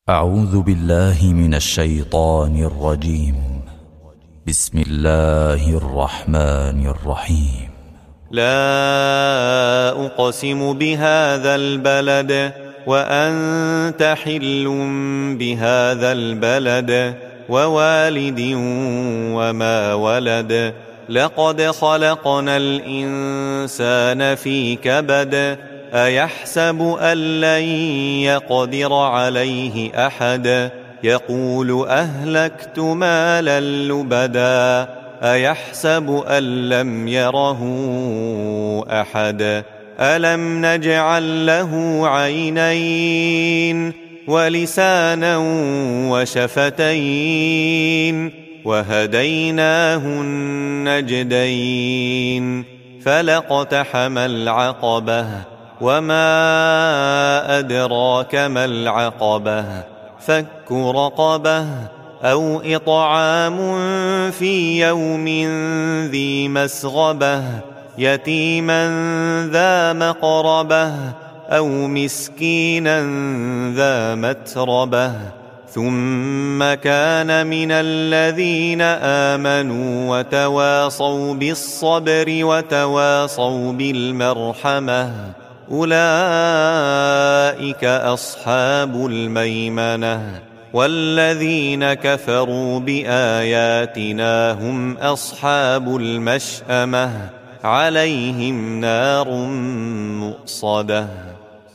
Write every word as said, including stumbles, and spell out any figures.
أعوذ بالله من الشيطان الرجيم. بسم الله الرحمن الرحيم. لا أقسم بهذا البلد وأنت حل بهذا البلد ووالد وما ولد لقد خلقنا الإنسان في كبد أيحسب أن لن يقدر عليه أحد يقول أهلكت مالا لبدا أيحسب أن لم يره أحد ألم نجعل له عينين ولسانا وشفتين وهديناه النجدين فلاقتحم العقبة وما أدراك ما العقبة فك رقبة أو إطعام في يوم ذي مسغبة يتيما ذا مقربة أو مسكينا ذا متربة ثم كان من الذين آمنوا وتواصوا بالصبر وتواصوا بالمرحمة أولئك أصحاب الميمنة والذين كفروا بآياتنا هم أصحاب المشأمة عليهم نار مؤصدة.